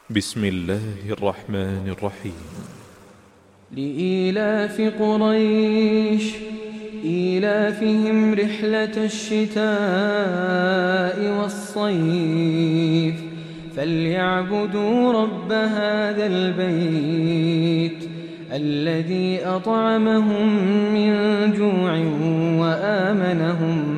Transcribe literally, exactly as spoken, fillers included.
بسم الله الرحمن الرحيم. لإيلاف قريش إيلافهم رحلة الشتاء والصيف فليعبدوا رب هذا البيت الذي أطعمهم من جوع وآمنهم